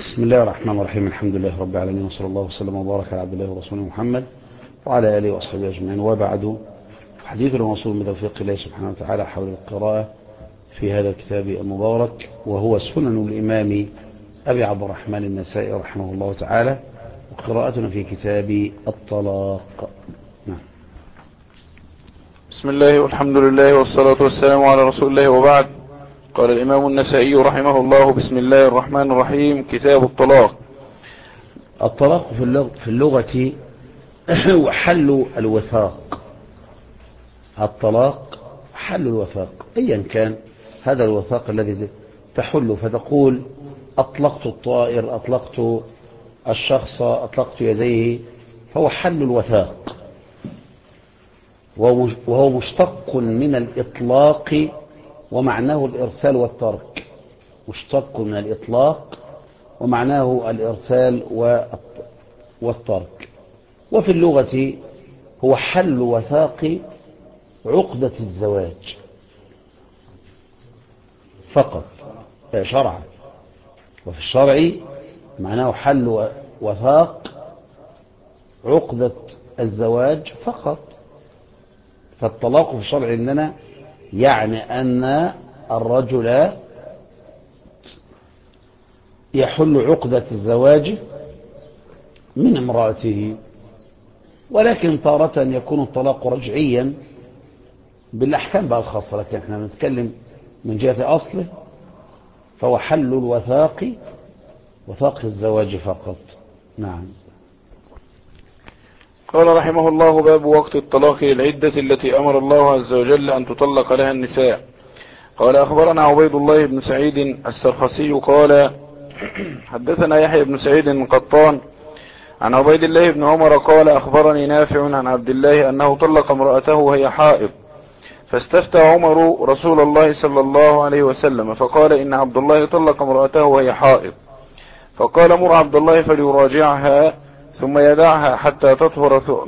بسم الله الرحمن الرحيم. الحمد لله رب العالمين، وصلى الله وسلم وبارك على عبد الله ورسوله محمد وعلى آله وأصحابه أجمعين، وبعد. حديث الموصول من توفيق الله سبحانه وتعالى حول القراءة في هذا الكتاب المبارك، وهو سنن الإمام أبي عبد الرحمن النسائي رحمه الله تعالى، وقراءتنا في كتاب الطلاق. نعم. بسم الله والحمد لله والصلاة والسلام على رسول الله، وبعد. قال الإمام النسائي رحمه الله: بسم الله الرحمن الرحيم. كتاب الطلاق. الطلاق في اللغة هو حل الوثاق. الطلاق حل الوثاق، أيا كان هذا الوثاق الذي تحل، فتقول أطلقت الطائر، أطلقت الشخص، أطلقت يديه، فهو حل الوثاق، وهو مشتق من الإطلاق ومعناه الإرسال والترك. مشتق من الإطلاق ومعناه الإرسال والترك. وفي اللغة هو حل وثاق عقدة الزواج فقط شرعا، وفي الشرع معناه حل وثاق عقدة الزواج فقط. فالطلاق في الشرع عندنا يعني أن الرجل يحل عقدة الزواج من امرأته، ولكن تارة يكون الطلاق رجعيا بالأحكام بقى الخاصة، لكن احنا نتكلم من جهة أصله، فهو حل الوثاق، وثاق الزواج فقط. نعم. قال رحمه الله: باب وقت الطلاق للعدة التي أمر الله عز وجل أن تطلق لها النساء. قال: أخبرنا عبيد الله بن سعيد السرخسي قال: حدثنا يحيى بن سعيد القطان عن عبيد الله بن عمر قال: أخبرني نافع عن عبد الله أنه طلق امرأته وهي حائض، فاستفتى عمر رسول الله صلى الله عليه وسلم فقال: إن عبد الله طلق امرأته وهي حائض، فقال: مر عبد الله فليراجعها ثم يدعها حتى تطهر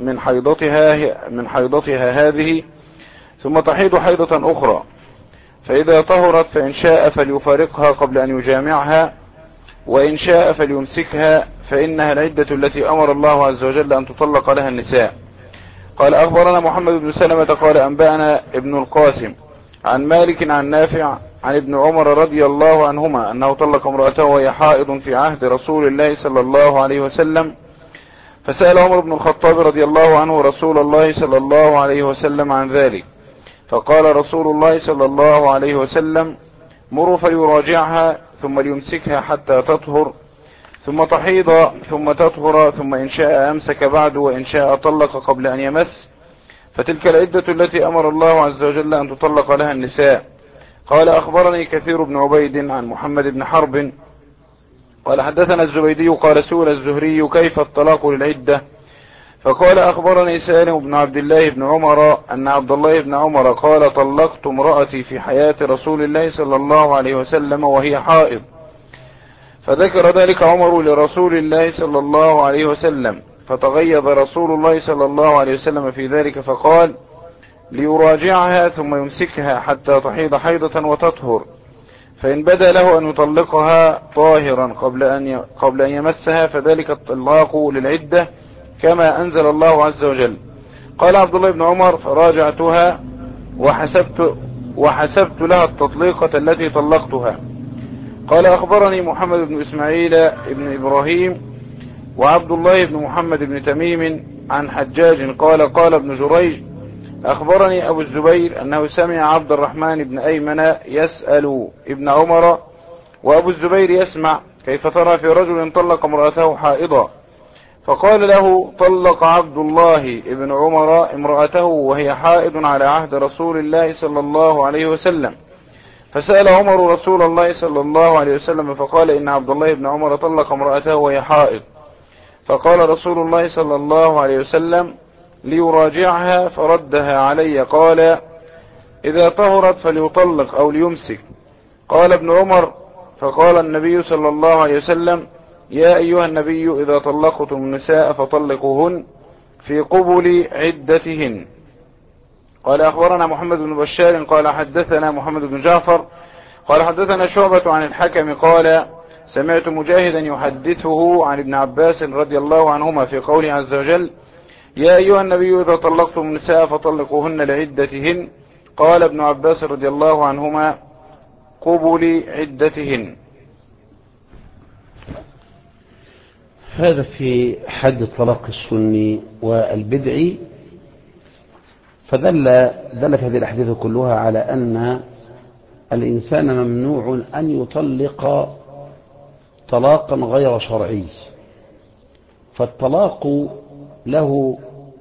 من حيضتها هذه، ثم تحيض حيضة أخرى، فإذا طهرت فإن شاء فليفارقها قبل أن يجامعها، وإن شاء فليمسكها، فإنها العدة التي أمر الله عز وجل أن تطلق لها النساء. قال: أخبرنا محمد بن سلمة قال: أنبأنا ابن القاسم عن مالك عن نافع عن ابن عمر رضي الله عنهما أنه طلق امرأته وهي حائض في عهد رسول الله صلى الله عليه وسلم، فسأل عمر بن الخطاب رضي الله عنه رسول الله صلى الله عليه وسلم عن ذلك، فقال رسول الله صلى الله عليه وسلم: مروا فليراجعها ثم ليمسكها حتى تطهر، ثم تحيض ثم تطهر، ثم إن شاء أمسك بعد، وإن شاء طلق قبل أن يمس، فتلك العدة التي أمر الله عز وجل أن تطلق لها النساء. قال: أخبرني كثير بن عبيد عن محمد بن حرب قال: حدثنا الزبيدي قال: سئل الزهري: كيف الطلاق للعدة؟ فقال: أخبرني سالم بن عبد الله بن عمر أن عبد الله بن عمر قال: طلقت امرأتي في حياة رسول الله صلى الله عليه وسلم وهي حائض، فذكر ذلك عمر لرسول الله صلى الله عليه وسلم، فتغيظ رسول الله صلى الله عليه وسلم في ذلك، فقال: ليراجعها ثم يمسكها حتى تحيض حيضة وتطهر، فإن بدا له أن يطلقها طاهرا قبل أن يمسها فذلك الطلاق للعدة كما أنزل الله عز وجل. قال عبد الله بن عمر: فراجعتها وحسبت لها التطليقة التي طلقتها. قال: أخبرني محمد بن إسماعيل بن إبراهيم وعبد الله بن محمد بن تميم عن حجاج قال: قال ابن جريج: أخبرني أبو الزبير أنه سمع عبد الرحمن بن أيمن يسأل ابن عمر، وأبو الزبير يسمع: كيف ترى في رجل طلق امرأته حائضا؟ فقال له: طلق عبد الله بن عمر امرأته وهي حائض على عهد رسول الله صلى الله عليه وسلم. فسأل عمر رسول الله صلى الله عليه وسلم فقال: إن عبد الله بن عمر طلق امرأته وهي حائض. فقال رسول الله صلى الله عليه وسلم: ليراجعها، فردها علي. قال: إذا طهرت فليطلق أو ليمسك. قال ابن عمر: فقال النبي صلى الله عليه وسلم: يا أيها النبي إذا طلقتم النساء فطلقوهن في قبل عدتهن. قال: أخبرنا محمد بن بشار قال: حدثنا محمد بن جعفر قال: حدثنا شعبة عن الحكم قال: سمعت مجاهدا يحدثه عن ابن عباس رضي الله عنهما في قوله عز وجل: يا أيها النبي إذا طلقتم النساء فطلقوهن لعدتهن. قال ابن عباس رضي الله عنهما: قبل عدتهن. هذا في حد الطلاق السني والبدعي. دلت هذه الأحاديث كلها على أن الإنسان ممنوع أن يطلق طلاقا غير شرعي، فالطلاق له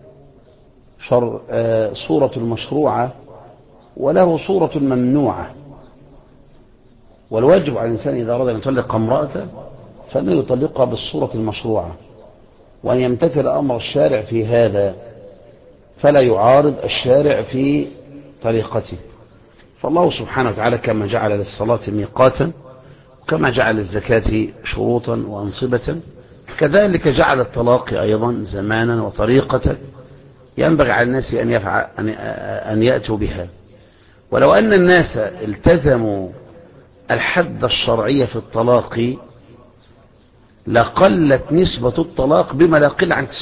صورة المشروعة وله صورة الممنوعة، والواجب على الإنسان إذا أراد أن يطلق امرأته فإنه يطلقها بالصورة المشروعة، وأن يمتثل أمر الشارع في هذا فلا يعارض الشارع في طريقته. فالله سبحانه وتعالى كما جعل للصلاة ميقاتا وكما جعل للزكاة شروطا وأنصبة، كذلك جعل الطلاق أيضا زمانا وطريقة ينبغي على الناس أن يأتوا بها. ولو أن الناس التزموا الحد الشرعي في الطلاق لقلت نسبة الطلاق بما لا يقل عن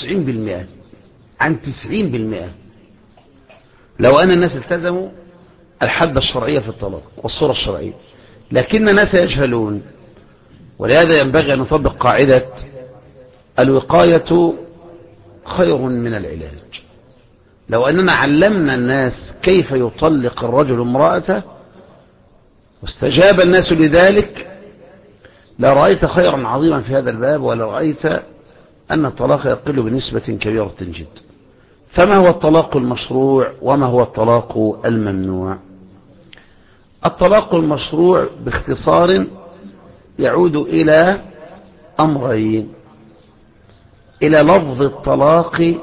90%. لو أن الناس التزموا الحد الشرعي في الطلاق والصورة الشرعية، لكن الناس يجهلون، ولهذا ينبغي أن نطبق قاعدة الوقاية خير من العلاج. لو أننا علمنا الناس كيف يطلق الرجل امرأته واستجاب الناس لذلك لرأيت خيرا عظيما في هذا الباب، ولرأيت أن الطلاق يقل بنسبة كبيرة جدا. فما هو الطلاق المشروع وما هو الطلاق الممنوع؟ الطلاق المشروع باختصار يعود إلى أمرين: إلى لفظ الطلاق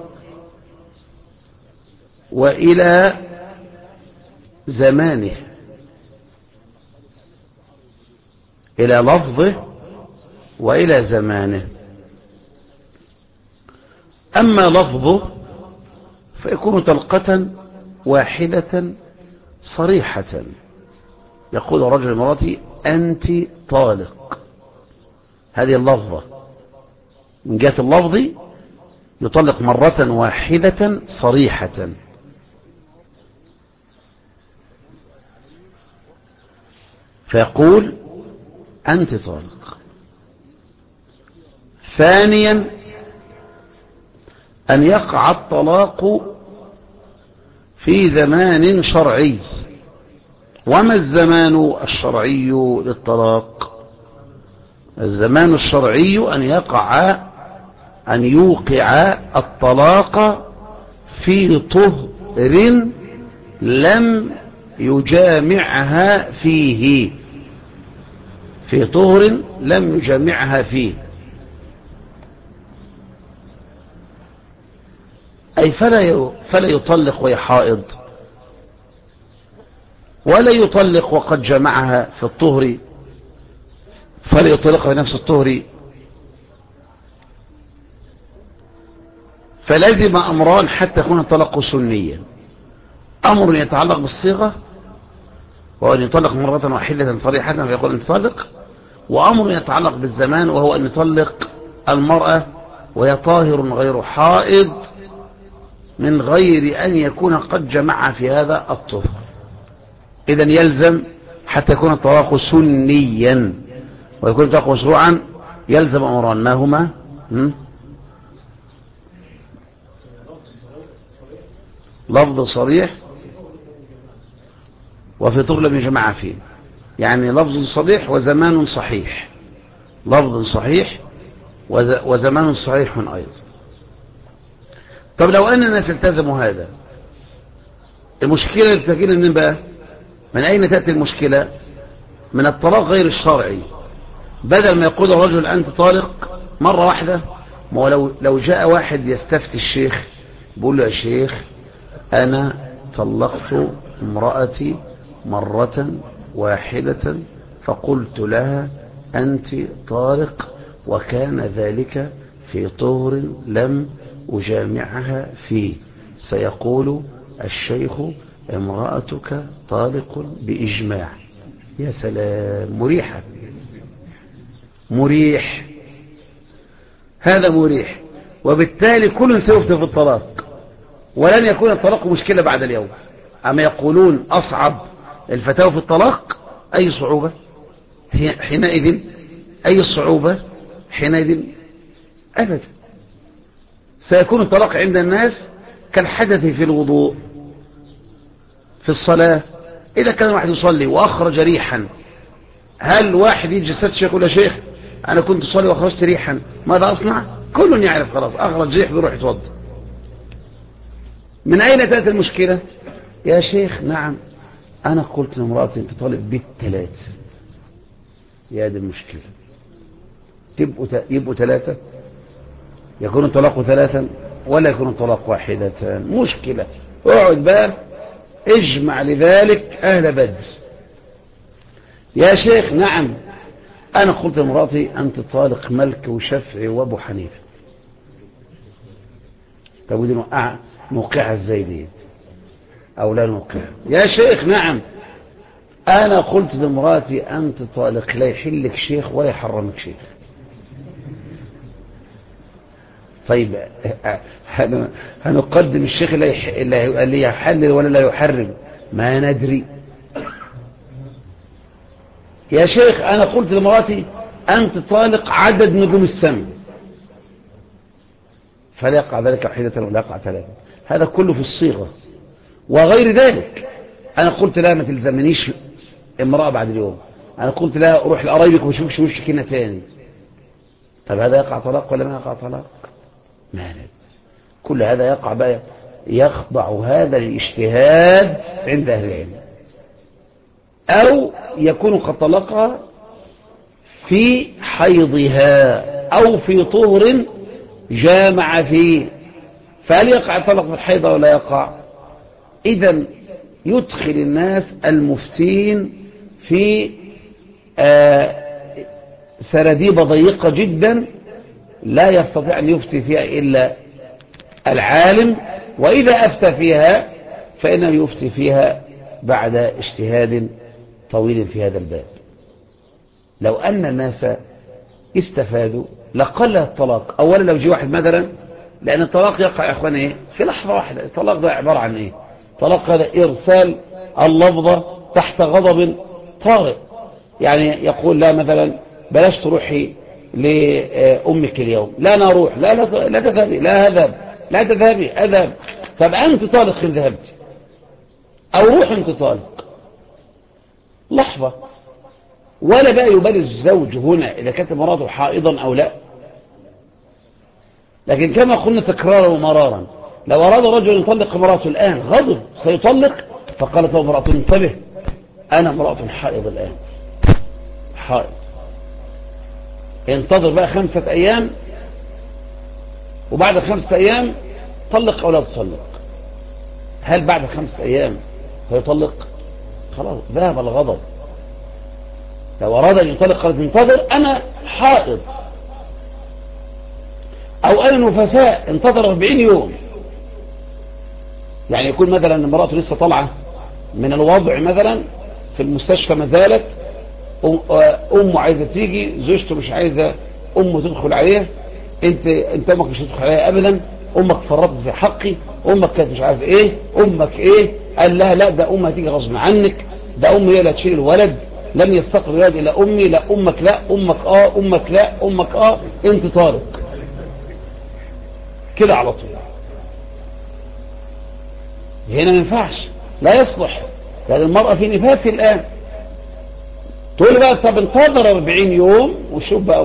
وإلى زمانه. إلى لفظه وإلى زمانه. أما لفظه فيكون طلقة واحدة صريحة، يقول رجل مراتي أنت طالق، هذه اللفظة من جهة اللفظ يطلق مرة واحدة صريحة. فيقول أنت طالق. ثانيا أن يقع الطلاق في زمان شرعي. وما الزمان الشرعي للطلاق؟ الزمان الشرعي أن يوقع الطلاق في طهر لم يجامعها فيه، في طهر لم يجامعها فيه، أي فلا يطلق وهي حائض، ولا يطلق وقد جمعها في الطهر فلا يطلقها في نفس الطهر. فلازم أمران حتى يكون الطلاق سنيا: أمر يتعلق بالصيغة وهو أن يطلق مرة واحدة صريحة فيقول أنت طالق، وأمر يتعلق بالزمان وهو أن يطلق المرأة وهي طاهر غير حائض من غير أن يكون قد جمع في هذا الطهر. إذن يلزم حتى يكون الطلاق سنيا ويكون الطلاق مشروعا يلزم أمران. ما هما؟ لفظ صريح وفي طهر لم يجمع فيه، يعني لفظ صريح وزمان صحيح، لفظ صحيح وزمان صحيح أيضا. طب لو أن الناس التزموا هذا، المشكلة التكين من بقى من أين تأتي المشكلة؟ من الطلاق غير الشرعي. بدل ما يقول الرجل أنت طالق مرة واحدة، ما لو جاء واحد يستفتي الشيخ بيقول له يا شيخ أنا طلقت امرأتي مرة واحدة فقلت لها أنت طالق وكان ذلك في طهر لم أجامعها فيه، سيقول الشيخ امرأتك طالق بإجماع. يا سلام، مريحة. مريح، هذا مريح، وبالتالي كل سيفتى في الطلاق، ولن يكون الطلاق مشكلة بعد اليوم. أما يقولون أصعب الفتاوى في الطلاق، أي صعوبة حينئذ؟ أي الصعوبة حينئذ؟ أبدا. سيكون الطلاق عند الناس كالحدث في الوضوء في الصلاة. إذا كان واحد يصلي وأخرج ريحا، هل واحد يجي الشيخ يقول يا شيخ أنا كنت أصلي وأخرجت ريحا ماذا أصنع؟ كل يعرف خلاص أخرج ريح بيروح يتوضا. من أين تأتي المشكلة؟ يا شيخ نعم أنا قلت لامرأتي أنت طالب بالثلاث. يا دي المشكلة، يبقوا ثلاثة، يكون الطلاق ثلاثا ولا يكون الطلاق واحدة؟ مشكلة. اقعد بقى اجمع لذلك أهل بدر. يا شيخ نعم أنا قلت لامرأتي أنت طالق ملك وشفعي وأبو حنيفة. طب ودي نوقعها ازاي دي أو لا نوقعها؟ يا شيخ نعم أنا قلت لامرأتي أنت طالق لا يحلك شيخ ولا يحرمك شيخ. طيب هنقدم الشيخ اللي يحلل ولا لا يحرم؟ ما ندري. يا شيخ أنا قلت لمراتي أنت طالق عدد نجوم السماء، فلا يقع ذلك واحدة ولا يقع ثلاثة. هذا كله في الصيغة وغير ذلك. أنا قلت لا ما تلزمنيش امرأة بعد اليوم، أنا قلت لا أروح لقرايبك وشوفش وشك هنا تاني. طب هذا يقع طلاق ولا ما يقع طلاق؟ ما ندري. كل هذا يقع بقى يخضع هذا الاجتهاد عند أهل العلم، أو يكون قد طلقها في حيضها أو في طهر جامع فيه، فهل يقع طلق في الحيضة ولا يقع؟ إذن يدخل الناس المفتين في سراديب ضيقة جدا لا يستطيع أن يفتي فيها إلا العالم، وإذا أفتى فيها فإنه يفتي فيها بعد اجتهاد طويل في هذا الباب. لو أن الناس استفادوا لقل الطلاق. أولا لو جي واحد مثلا، لأن الطلاق يقع يا أخواني إيه؟ في لحظة واحدة. الطلاق ده عبارة عن إيه؟ طلاق هذا إرسال اللفظة تحت غضب طارئ. يعني يقول لا مثلا بلاش تروحي لأمك اليوم، لا أنا أروح، لا تذهبي، لا أذهب، لا تذهبي أذهب. طب أنت طالق إن ذهبت، أو روح أنت طالق، لحظة. ولا بقى يبالي الزوج هنا إذا كانت مراته حائضا أو لا. لكن كما قلنا تكرارا ومرارا، لو أراد رجل أن يطلق امرأته الآن غضب سيطلق، فقالت له امرأته انتبه أنا امرأة حائض الآن، حائض، انتظر بقى 5 أيام، وبعد 5 أيام طلق أو لا تطلق. هل بعد 5 أيام هيطلق؟ خلاص ذهب الغضب. لو أراد أن يطلق قالت انتظر أنا حائض، أو أنا نفساء، انتظر 40 يوم. يعني يكون مثلا امرأته لسه طالعة من الوضع مثلا في المستشفى ما زالت، أمه عايزة تيجي، زوجته مش عايزة أمه تدخل عليها، انت أمك مش هتدخل عليها أبدا، أمك فرطت في حقي، أمك كانت مش عارف إيه، أمك إيه. قال لها لا ده أمها تيجي غصب عنك، ده أمي هي اللي هتشيل الولد، لن يستقر الولد إلى أمي، لا أمك، لا أمك أمك لا أمك أنت طارق كده على طول. هنا ما ينفعش، لا يصلح، لأن المرأة في نفاس الآن. تقول بقى طب انتظر 40 يوم وشوف بقى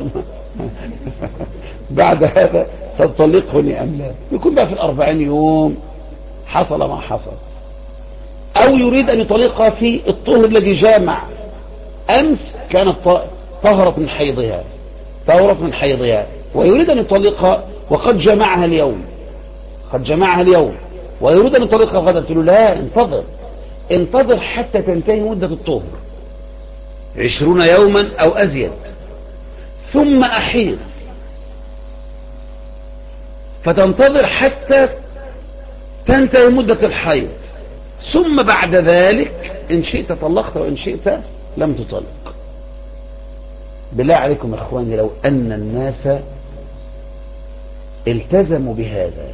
بعد هذا تطلقني أم لا. يكون بقى في 40 يوم حصل ما حصل. أو يريد أن يطلقها في الطهر الذي جامع. أمس كانت طهرت من حيضها، طهرت من حيضها، ويريد أن يطلقها وقد جمعها اليوم، قد جمعها اليوم، ويريد أن يطلقها غدا. قلت له لا، انتظر حتى تنتهي مدة الطهر 20 يوما أو أزيد، ثم أحيض، فتنتظر حتى تنتهي مدة الحيض، ثم بعد ذلك إن شئت طلقت وإن شئت لم تطلق. بالله عليكم يا اخواني، لو ان الناس التزموا بهذا،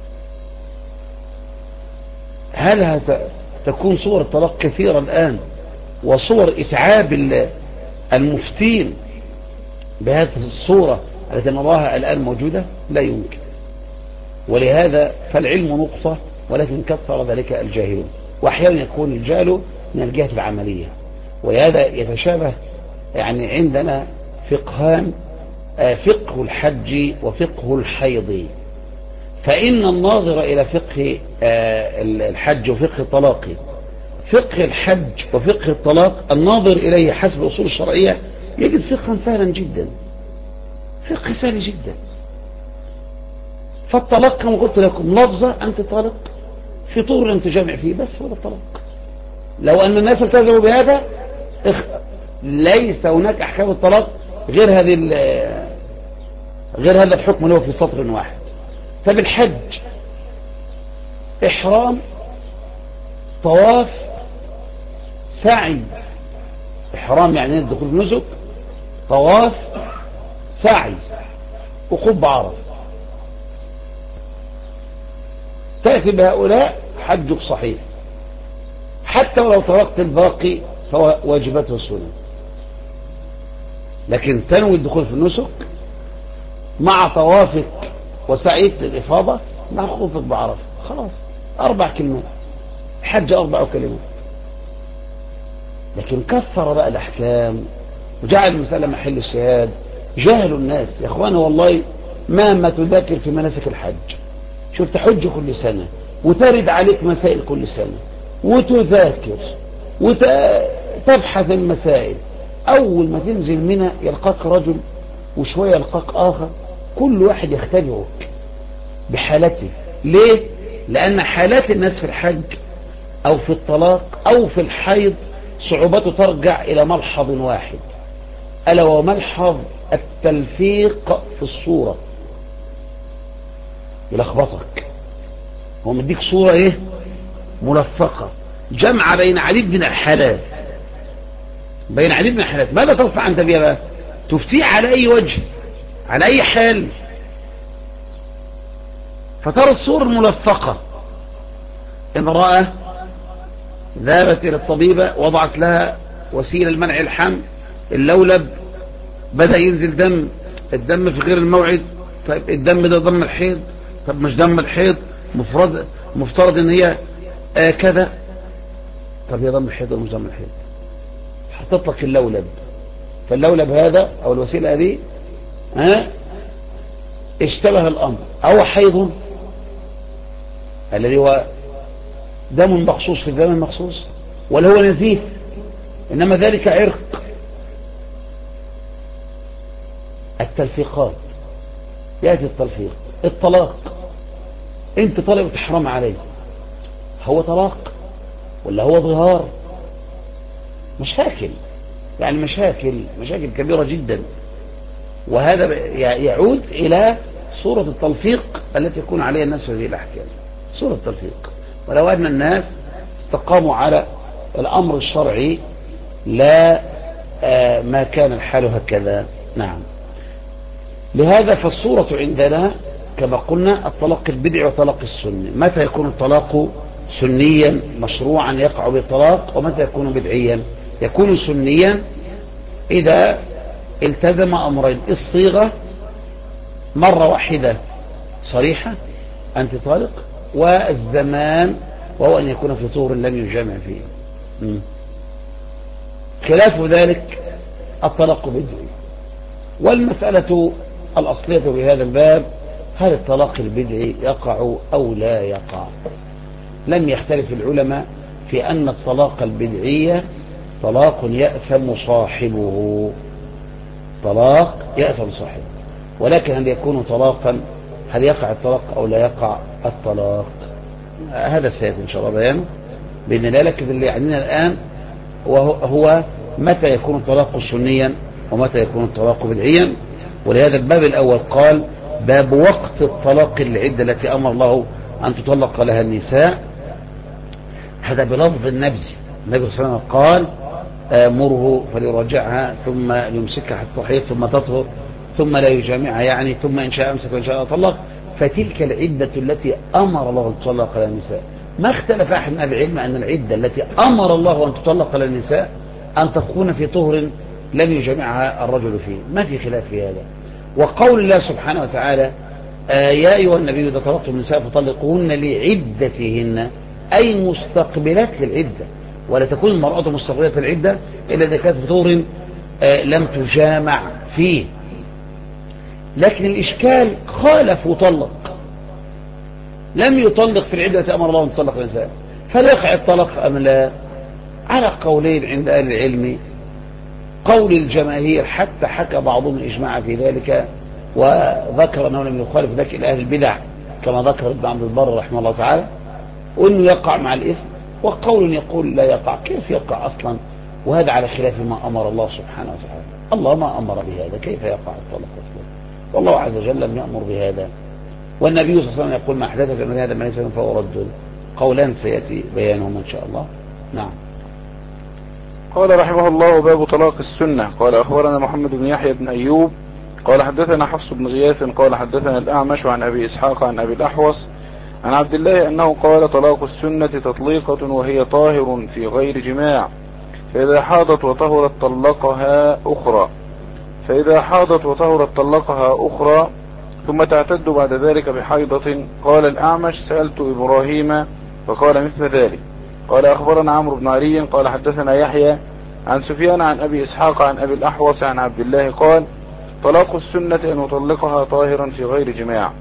هل تكون صور الطلاق كثيرة الآن، وصور إتعاب المفتين بهذه الصورة التي نراها الآن موجودة؟ لا يمكن. ولهذا فالعلم نقطة، ولكن كثر ذلك الجاهلون، وأحيانا يكون الجهل من الجهة العملية. وهذا يتشابه، يعني عندنا فقهان، فقه الحج وفقه الحيض. فإن الناظر إلى فقه الحج وفقه الطلاق، فقه الحج وفقه الطلاق الناظر إليه حسب الأصول الشرعية يجد فقها سهلا جدا، فقه سهل جدا. فالطلاق كما قلت لكم لفظة أنت طالق في طور أنت جامع فيه، بس هو الطلاق. لو أن الناس التزموا بهذا ليس هناك أحكام الطلاق غير هذا الحكم اللي هو في سطر واحد. فبالحج إحرام، طواف، سعي. إحرام يعني الدخول في النسك، طواف، سعي، وقوف بعرفة. تأتي بهؤلاء حجك صحيح، حتى ولو تركت الباقي سواء واجباته السنة، لكن تنوي الدخول في النسك مع طوافك وسعيك للإفاضة مع خوفك بعرفة، خلاص 4 كلمات، حج 4 كلمات. لكن كثر بقى الأحكام وجعل المسألة محل الشهاد. جاهل الناس يا اخوانا، والله مهما تذاكر في مناسك الحج، شوف تحج كل سنة وترد عليك مسائل كل سنة وتذاكر وتبحث المسائل، أول ما تنزل منها يلقاك رجل وشوية يلقاك آخر، كل واحد يختبرك بحالته. ليه؟ لأن حالات الناس في الحج أو في الطلاق أو في الحيض صعوبته ترجع إلى ملحظ واحد، ألا وهو ملحظ التلفيق في الصورة. يلخبطك، هو مديك صورة ايه ملفقة، جمع بين عديد من الحالات، ماذا تصنع انت بها بقى؟ تفتيه على اي وجه، على اي حال. فترى الصور الملفقة، امرأة ذهبت الى الطبيبة وضعت لها وسيلة لمنع الحمل، اللولب بدأ ينزل دم، الدم في غير الموعد. طيب الدم ده دم الحيض؟ طب مش دم الحيض، مفترض ان هي كذا. طب هي دم الحيض ولا مش دم الحيض؟ هتطلق اللولب، فاللولب هذا او الوسيلة دي اشتبه الامر، او حيض الذي هو دم مخصوص في الزمن مخصوص، ولا هو نزيف انما ذلك عرق. التلفيقات، يأتي التلفيق. الطلاق، انت طالب تحرم عليه، هو طلاق ولا هو ظهار؟ مشاكل، يعني مشاكل كبيرة جدا. وهذا يعود إلى صورة التلفيق التي يكون عليها الناس في هذه الأحكام، صورة التلفيق. ولو أن الناس استقاموا على الأمر الشرعي لا ما كان الحال هكذا. نعم. لهذا فالصورة عندنا كما قلنا الطلاق البدعي وطلاق السني. متى يكون الطلاق سنيا مشروعا يقع بالطلاق، ومتى يكون بدعيا؟ يكون سنيا إذا التزم أمرين: الصيغة مرة واحدة صريحة أنت طالق، والزمان وهو أن يكون في طور لم يجامع فيه. خلاف ذلك الطلاق بدعي. والمسألة الأصلية بهذا الباب: هل الطلاق البدعي يقع أو لا يقع؟ لم يختلف العلماء في أن الطلاق البدعي طلاق يأثم صاحبه، ولكن هل يكون طلاقا، هل يقع الطلاق أو لا يقع الطلاق؟ هذا سيأتي إن شاء الله بيانه بإذن الله. لكن اللي يعنينا الآن هو متى يكون الطلاق سنيا ومتى يكون الطلاق بدعيا. ولهذا الباب الأول قال: باب وقت الطلاق العدة التي أمر الله أن تطلق لها النساء. هذا بلفظ النبي صلى الله عليه وسلم قال: مره فليراجعها ثم يمسكها حتى تحيض ثم تطهر ثم لا يجامعها يعني، ثم إن شاء أمسك وإن شاء طلق، فتلك العدة التي أمر الله أن تطلق على النساء. ما اختلف أحد من العلم أن العدة التي أمر الله أن تطلق على النساء أن تكون في طهر لم يجامعها الرجل فيه، ما في خلاف في هذا. وقول الله سبحانه وتعالى يا أيها النبي إذا طلقتم النساء فطلقوهن لعدتهن، أي مستقبلات للعدة، ولا تكون المرأة مستقبلة العدة إلا إذا كانت في طهر لم تجامع فيه. لكن الإشكال خالف وطلق، لم يطلق في العدة أمر الله أن تطلق النساء، فلا يقع الطلاق أم لا؟ على قولين عند أهل العلم. قول الجماهير حتى حكى بعضهم الإجماع في ذلك وذكر أنه لم يخالف ذلك إلى أهل البدع كما ذكر ابن عبد البر رحمه الله تعالى، وأنه يقع مع الإثم. وقول يقول لا يقع، كيف يقع أصلا وهذا على خلاف ما أمر الله سبحانه وتعالى؟ الله ما أمر بهذا، كيف يقع الطلاق أصلا؟ والله عز وجل لم يأمر بهذا، والنبي صلى الله عليه وسلم يقول ما أحدث في هذا ما ليس منه فهو رد. قولان سيأتي بيانهما إن شاء الله. نعم. قال رحمه الله باب طلاق السنة. قال أخبرنا محمد بن يحيى بن أيوب قال حدثنا حفص بن غياث قال حدثنا الأعمش عن أبي إسحاق عن أبي الأحوص عن عبد الله أنه قال طلاق السنة تطليقة وهي طاهر في غير جماع، فإذا حاضت وطهرت طلقها أخرى، أخرى ثم تعتد بعد ذلك بحيضة. قال الأعمش سألت إبراهيم فقال مثل ذلك. قال أخبرنا عمرو بن علي قال حدثنا يحيى عن سفيان عن أبي إسحاق عن أبي الأحوص عن عبد الله قال طلاق السنة أن يطلقها طاهرا في غير جماع.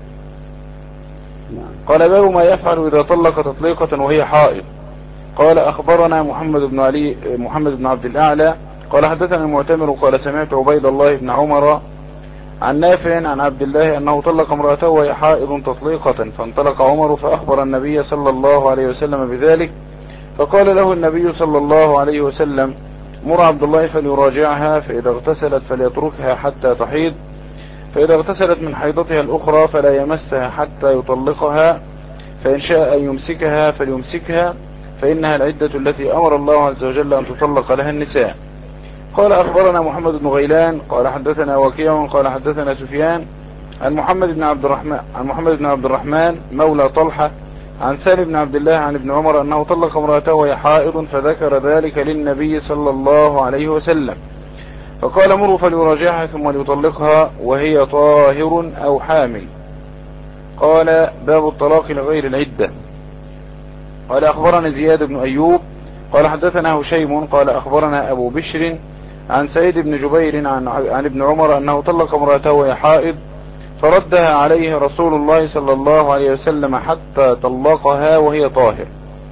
قال باب ما يفعل إذا طلق تطليقة وهي حائض. قال أخبرنا محمد بن عبد الأعلى قال حدثنا المعتمر قال سمعت عبيد الله بن عمر عن نافع عن عبد الله أنه طلق امرأته وهي حائض تطليقة، فانطلق عمر فأخبر النبي صلى الله عليه وسلم بذلك، فقال له النبي صلى الله عليه وسلم مر عبد الله فليراجعها، فإذا اغتسلت فليتركها حتى تحيض، فإذا اغتسلت من حيضتها الأخرى فلا يمسها حتى يطلقها، فإن شاء أن يمسكها فليمسكها، فإنها العدة التي أمر الله عز وجل أن تطلق لها النساء. قال أخبرنا محمد بن غيلان قال حدثنا وكيع قال حدثنا سفيان عن محمد بن عبد الرحمن مولى طلحة عن سالم بن عبد الله عن ابن عمر أنه طلق امرأته وهي حائض، فذكر ذلك للنبي صلى الله عليه وسلم، فقال مروا فليراجعها ثم ليطلقها وهي طاهر أو حامل. قال باب الطلاق لغير العدة. قال أخبرنا زياد بن أيوب قال حدثنا هشيم قال أخبرنا أبو بشر عن سيد بن جبير عن ابن عمر أنه طلق امرأته وهي حائض، فردها عليه رسول الله صلى الله عليه وسلم حتى طلقها وهي طاهر.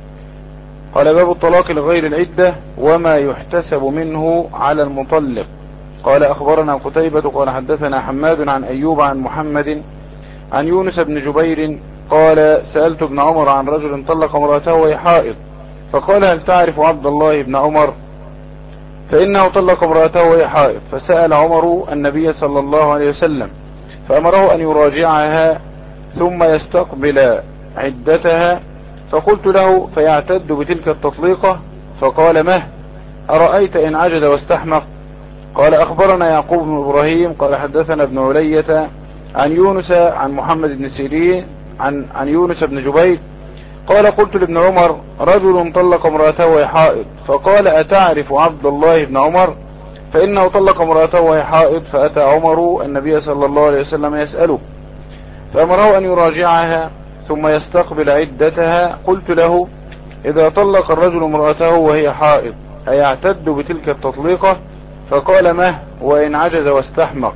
قال باب الطلاق لغير العدة وما يحتسب منه على المطلق. قال أخبرنا قتيبة قال حدثنا حماد عن أيوب عن محمد عن يونس بن جبير قال سألت ابن عمر عن رجل طلق امرأته وهي حائض، فقال هل تعرف عبد الله بن عمر؟ فإنه طلق امرأته وهي حائض، فسأل عمر النبي صلى الله عليه وسلم فأمره أن يراجعها ثم يستقبل عدتها، فقلت له فيعتد بتلك التطليقة؟ فقال مه أرأيت إن عجز واستحمق. قال أخبرنا يعقوب بن إبراهيم قال حدثنا ابن علية عن يونس عن محمد بن سيرين عن يونس بن جبير قال قلت لابن عمر رجل طلق امرأته وهي حائض، فقال أتعرف عبد الله بن عمر؟ فإنه طلق امرأته وهي حائض، فأتى عمر النبي صلى الله عليه وسلم يسأله، فأمره أن يراجعها ثم يستقبل عدتها. قلت له إذا طلق الرجل امرأته وهي حائض أيعتد بتلك التطليقة؟ فقال مه وإن عجز واستحمق.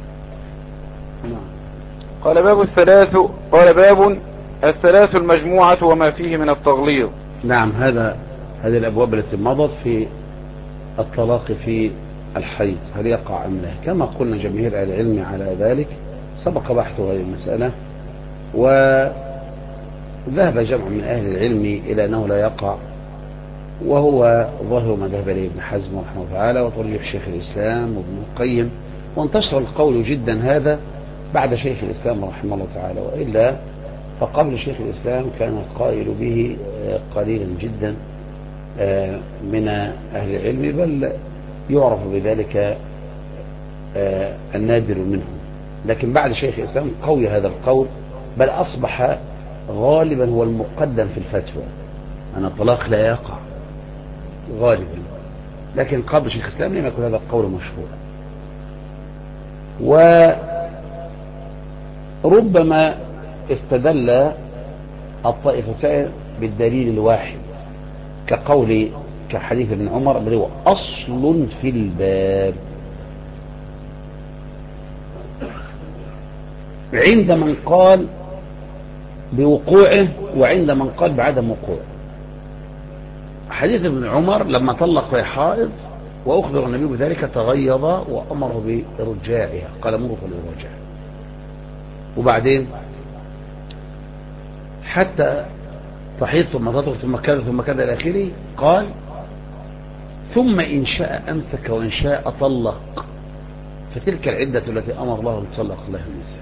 قال باب الثلاث المجموعة وما فيه من التغليظ. نعم، هذه الأبواب التي مضت في الطلاق في الحيض هل يقع أم لا؟ كما قلنا جماهير أهل العلم على ذلك، سبق بحث هذه المسألة، وذهب جمع من أهل العلم إلى أنه لا يقع، وهو ظاهر ما ذهب إليه ابن حزم رحمه الله تعالى وترجيح شيخ الإسلام وابن القيم، وانتشر القول جدا هذا بعد شيخ الإسلام رحمه الله تعالى، وإلا فقبل شيخ الإسلام كان القائل به قليلا جدا، من أهل العلم، بل يعرف بذلك النادر منهم. لكن بعد شيخ الإسلام قوي هذا القول، بل أصبح غالبا هو المقدم في الفتوى أن الطلاق لا يقع غالبا، لكن قبل شيخ الإسلام لم يكن هذا القول مشهورا. وربما استدل الطائفتان بالدليل الواحد كحديث ابن عمر الذي هو أصل في الباب، عند من قال بوقوعه وعند من قال بعدم وقوعه. حديث ابن عمر لما طلق في حائض وأخبر النبي بذلك تغيظ وأمره بإرجاعها، قال مره فليرجعها. وبعدين حتى تحيض ثم تطهر ثم كذا ثم كذا إلى آخره، قال ثم إن شاء أمسك وإن شاء طلق، فتلك العدة التي أمر الله أن تطلق الله النساء.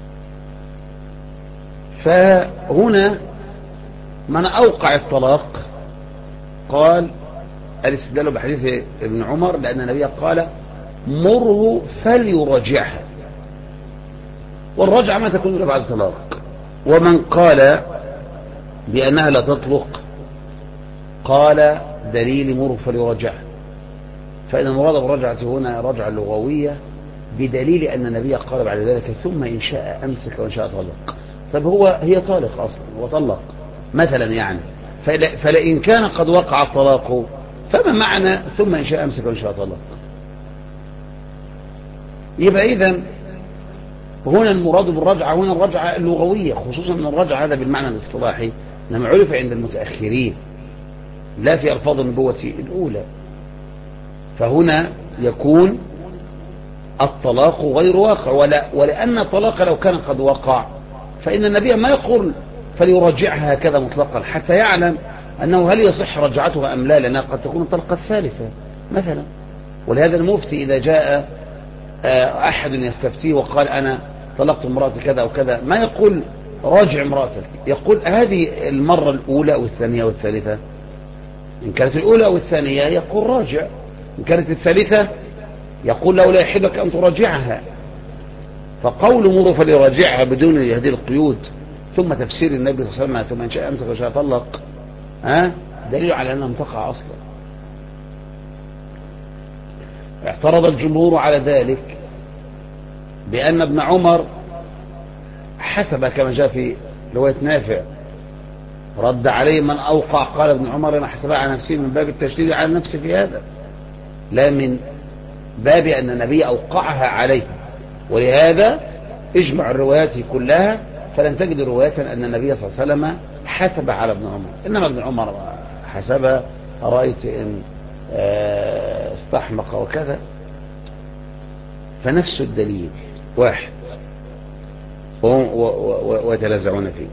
فهنا من أوقع الطلاق قال الاستدلال بحديث ابن عمر لأن النبي قال مره فليراجعها، والرجعة ما تكون إلا بعد الطلاق. ومن قال بأنها لا تطلق قال دليل مره فليراجعها، فإن المراد بالرجعة هنا رجعة لغوية بدليل أن النبي قال بعد ذلك ثم إن شاء أمسك وإن شاء طلق. طب هي طالق أصلا وطلق مثلا يعني، فلئن كان قد وقع الطلاق فما معنى ثم إن شاء أمسك وإن شاء طلق؟ يبقى إذن هنا المراد بالرجعة هنا الرجعة اللغوية، خصوصا أن الرجعة هذا بالمعنى الاصطلاحي لما عرف عند المتأخرين لا في ألفاظ النبوة الأولى. فهنا يكون الطلاق غير واقع، ولأن الطلاق لو كان قد وقع فإن النبي ما يقول فليراجعها هكذا مطلقا حتى يعلم أنه هل يصح رجعتها أم لا، لأنها قد تكون الطلقة الثالثة مثلا. ولهذا المفتي إذا جاء أحد يستفتيه وقال أنا طلقت امرأتي كذا أو كذا ما يقول راجع امرأتك، يقول هذه المرة الأولى أو الثانية أو الثالثة. إن كانت الأولى أو الثانية يقول راجع، إن كانت الثالثة يقول له لا يحلك أن تراجعها. فقول مره فليراجعها بدون هذه القيود ثم تفسير النبي صلى الله عليه وسلم ثم إن شاء أمسك وشاء طلق دليل على أنها لم تقع أصلا. اعترض الجمهور على ذلك بأن ابن عمر حسب كما جاء في رواية نافع رد عليه من أوقع، قال ابن عمر أنا حسبها على نفسي من باب التشديد على نفسي في هذا، لا من باب أن النبي أوقعها عليه. ولهذا اجمع الروايات كلها فلن تجد رواية أن النبي صلى الله عليه وسلم حسب على ابن عمر، إنما ابن عمر حسب رأيت إن استحمق وكذا. فنفس الدليل واحد ويتنازعون فيه.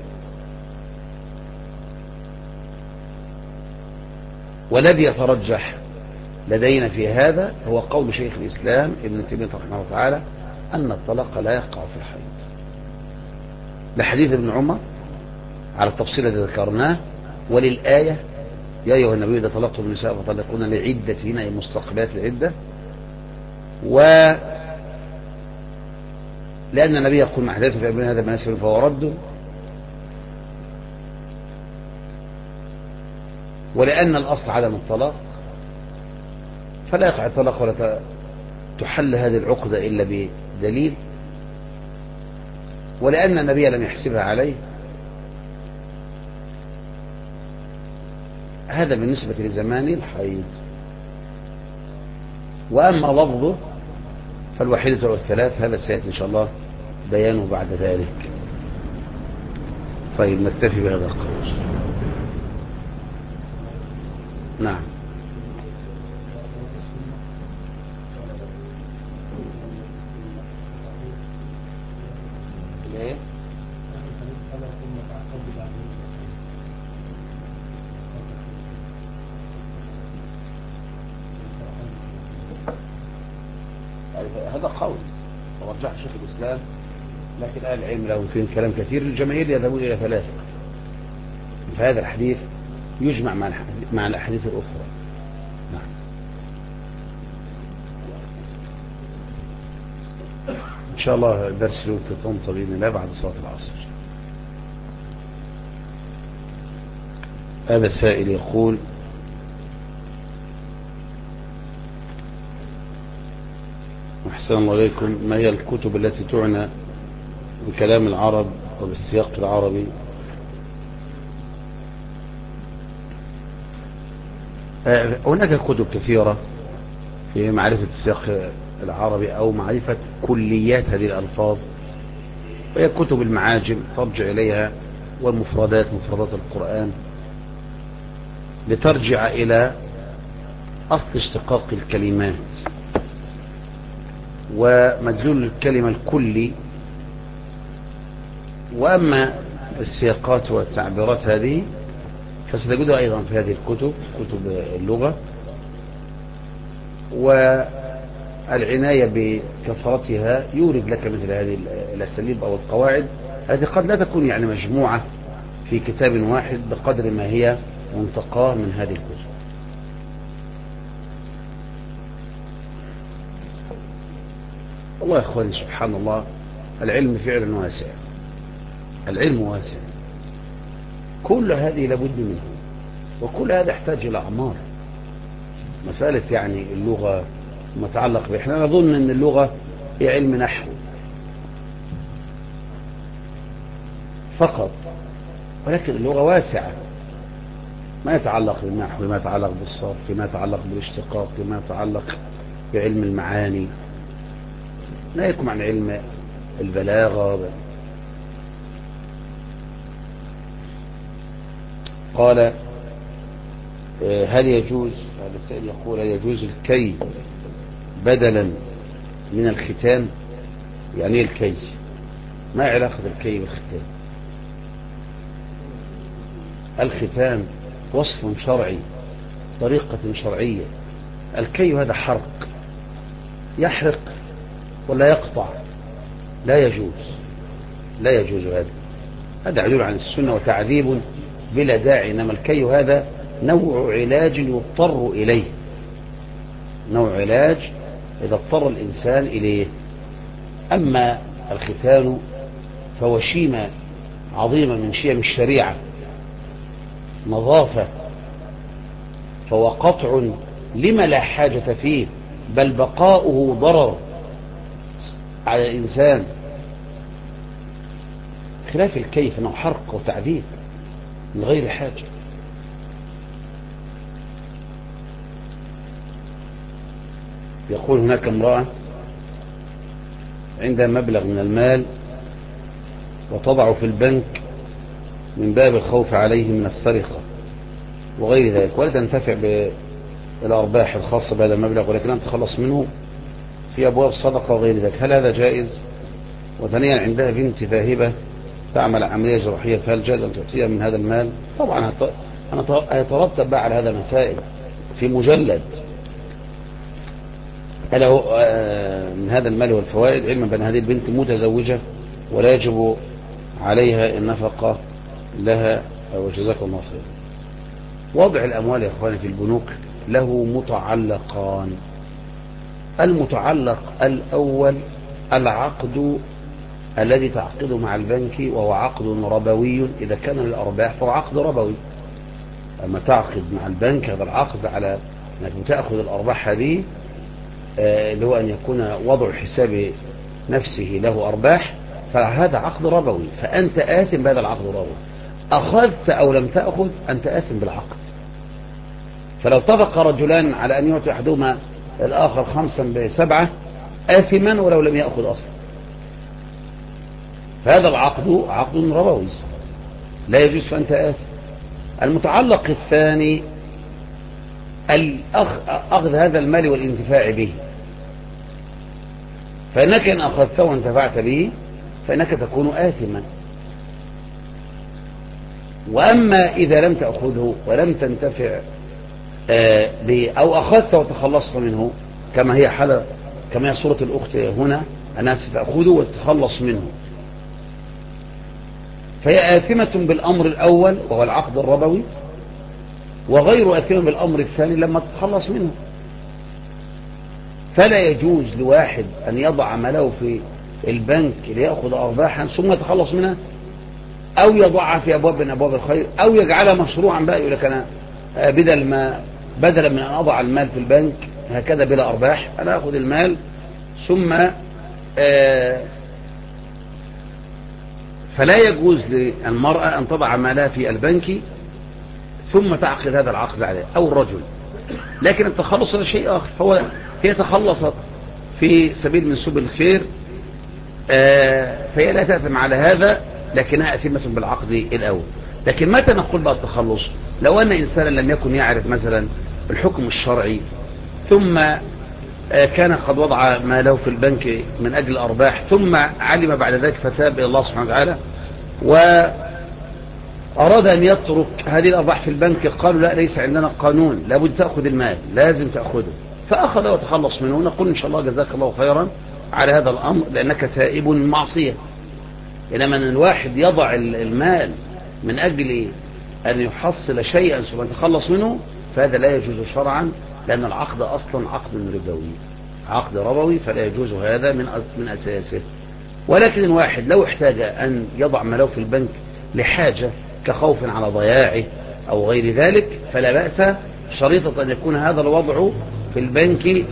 والذي يترجح لدينا في هذا هو قول شيخ الإسلام ابن تيمية رحمه الله تعالى أن الطلاق لا يقع في الحيض لحديث ابن عمر على التفصيل الذي ذكرناه، وللآية يا أيها النبي إذا طلقتم النساء فطلقوهن لعدتهن أي مستقبلات العدة، لأن النبي يقول مع حدث في ابن هذا ما يسر فهو رد، ولأن الأصل عدم الطلاق فلا يقع الطلاق ولا تحل هذه العقدة إلا بدليل، ولأن النبي لم يحسبها عليه. هذا بالنسبة لزمان الحيض. وأما لفظه فالوحيدة والثلاث هذا سيأتي إن شاء الله بيانه بعد ذلك. طيب نكتفي بهذا القول. نعم. ليه؟ هذا قول ورجح شيخ الإسلام، لكن أهل العلم لهم فيه كلام كثير. الجماهير يذهبون إلى ثلاثة. فهذا الحديث يجمع مع الأحاديث الأخرى. نعم. إن شاء الله درس له في طنطا بإذن الله بعد صلاة العصر. هذا السائل يقول: أحسن الله إليكم، ما هي الكتب التي تعنى بكلام العرب وبالسياق العربي؟ هناك كتب كثيرة في معرفة السياق العربي أو معرفة كليات هذه الألفاظ، وهي كتب المعاجم ترجع إليها، والمفردات، مفردات القرآن، لترجع إلى أصل اشتقاق الكلمات ومدلول الكلمة الكلي. وأما السياقات والتعبيرات هذه فستجدها أيضا في هذه الكتب، كتب اللغة، والعناية بكثرتها يورد لك مثل هذه الأساليب أو القواعد التي قد لا تكون يعني مجموعة في كتاب واحد بقدر ما هي منتقاه من هذه الكتب. والله يا أخواني سبحان الله، العلم فعلا واسع، العلم واسع، كل هذه لابد منه، وكل هذا يحتاج إلى أعمار. مسألة يعني اللغة متعلق به، احنا نظن أن اللغة هي علم نحو فقط، ولكن اللغة واسعة، ما يتعلق بالنحو، ما يتعلق بالصرف، ما يتعلق بالاشتقاق، ما يتعلق بعلم المعاني، ناهيكم عن علم البلاغة. قال: هل يجوز، هذا السائل يقول: هل يجوز الكي بدلا من الختان؟ يعني ايه الكي؟ ما علاقة الكي بالختان؟ الختان وصف شرعي، طريقة شرعية. الكي هذا حرق، يحرق ولا يقطع، لا يجوز، لا يجوز. هذا عدول عن السنة وتعذيب بلا داعي. إنما الكي هذا نوع علاج يضطر إليه، نوع علاج إذا اضطر الإنسان إليه. أما الختان فهو شيمة عظيمة من شيم الشريعة، نظافة، فهو قطع لما لا حاجة فيه، بل بقاؤه ضرر على الإنسان، خلاف الكيف أنه حرق وتعذيب من غير حاجة. يقول: هناك امرأة عندها مبلغ من المال وتضع في البنك من باب الخوف عليه من السرقة وغير ذلك، ولا تنتفع بالأرباح الخاصة بهذا المبلغ، ولكن تخلص منه في أبواب صدقة وغير ذلك، هل هذا جائز؟ وثانيا عندها بنت ذاهبة تعمل عملية جراحية، فهل جائز أن تعطيها من هذا المال؟ طبعا هيترتب بقى على هذا مسائل في مجلد من هذا المال والفوائد، علما بأن هذه البنت متزوجة ولا يجب عليها النفقة لها، وجزاك الله خير. وضع الأموال يا أخواني في البنوك له متعلقان. المتعلق الأول العقد الذي تعقده مع البنك، وهو عقد ربوي، إذا كان للأرباح فهو عقد ربوي. أما تعقد مع البنك هذا العقد على أنك تأخذ الأرباح هذه، اللي هو أن يكون وضع حساب نفسه له أرباح، فهذا عقد ربوي، فأنت آثم بهذا العقد الربوي. أخذت أو لم تأخذ أنت آثم بالعقد. فلو اتفق رجلان على أن يعطي أحدهما الآخر 5 ب7 آثما ولو لم يأخذ أصلا، فهذا العقد عقد ربوي لا يجوز، فأنت آثم. المتعلق الثاني أخذ هذا المال والانتفاع به، فإنك إن أخذته وانتفعت به فإنك تكون آثما. وأما إذا لم تأخذه ولم تنتفع به، أو أخذته وتخلصت منه، كما هي حالة، كما هي صورة الأخت هنا، أنها ستأخذه وتتخلص منه، فهي آثمة بالأمر الأول وهو العقد الربوي، وغير آثم بالأمر الثاني لما تتخلص منه. فلا يجوز لواحد أن يضع ماله في البنك ليأخذ أرباحا ثم يتخلص منها، أو يضعها في أبواب من أبواب الخير، أو يجعلها مشروعا بقى، يقول لك أنا بدلا من أن أضع المال في البنك هكذا بلا أرباح، أنا أخذ المال ثم فلا يجوز للمرأة أن تضع مالها في البنك ثم تعقد هذا العقد عليه، أو الرجل. لكن التخلص هذا شيء آخر، هي تخلصت في سبيل من سبل الخير، فهي لا تأثم على هذا، لكنها أثمة بالعقد الأول. لكن متى نقول بقى التخلص؟ لو أن إنسانا لم يكن يعرف مثلا الحكم الشرعي، ثم كان قد وضع ماله في البنك من أجل الأرباح، ثم علم بعد ذلك فتاب إلى الله سبحانه وتعالى وأراد أن يترك هذه الأرباح في البنك، قالوا لا، ليس عندنا قانون، لابد تأخذ المال، لازم تأخذه، فأخذ وتخلص منه. نقول إن شاء الله جزاك الله خيرا على هذا الأمر، لأنك تائب من معصية. إنما أن الواحد يضع المال من أجل أن يحصل شيئا ثم يتخلص منه، فهذا لا يجوز شرعا، لأن العقد أصلا عقد ربوي، عقد ربوي، فلا يجوز هذا من أساسه. ولكن الواحد لو احتاج أن يضع ماله في البنك لحاجة كخوف على ضياعه أو غير ذلك فلا بأس، شريطة أن يكون هذا الوضع في البنك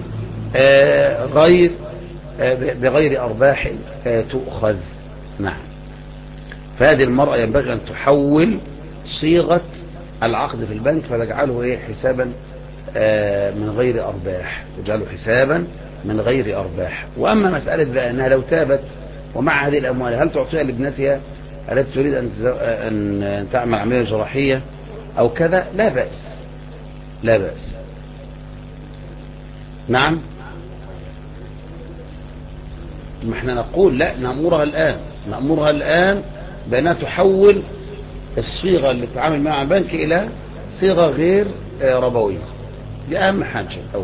بغير أرباح تؤخذ. نعم. فهذه المرأة ينبغي أن تحول صيغة العقد في البنك فتجعله حسابا من غير أرباح، تجعله حسابا من غير أرباح. وأما مسألة بأنها لو تابت ومع هذه الأموال هل تعطيها لابنتها التي تريد أن تعمل عملية جراحية أو كذا؟ لا بأس، لا بأس. نعم. ما احنا نقول لا، نأمرها الآن بأنها تحول الصيغة اللي تتعامل مع البنك إلى صيغة غير ربوية، دي أهم حاجة أول.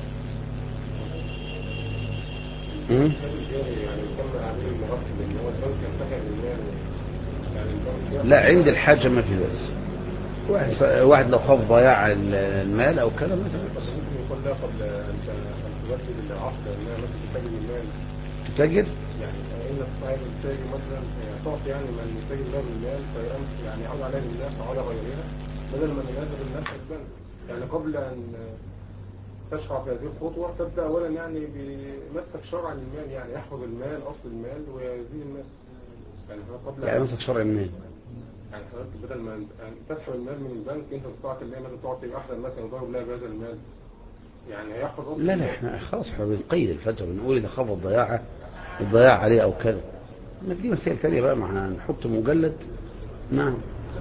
لا، عند الحاجة ما في بأس. واحد لو خاف ضياع المال أو كذا ما في بأس. يقول لا قبل أن تبدل العقد أنها مثل تتاجر المال، تتاجر؟ يعني إن صاحب التاجر مثلا تعطي يعني من يتاجر له بالمال يعني يعود عليه الناس وعلى غيرها، بدل ما يناسب الناس البنك. يعني قبل أن تشرع في هذه الخطوة تبدأ أولا يعني بمسك شرع المال، يعني يحفظ المال أصل المال ويزيد الناس. يعني مسك شرع المال، يعني حضرتك بدل ما تدفع المال من البنك انت تستطيع اللي مثلا تعطي احد مثلا يضرب لها بهذا المال، يعني هيحفظ اصلا. لا احنا خلاص احنا بنقيد الفتوى، بنقول اذا خاف الضياع عليه او كذا. دي مسائل ثانيه بقى، ما هنحط مجلد. نعم.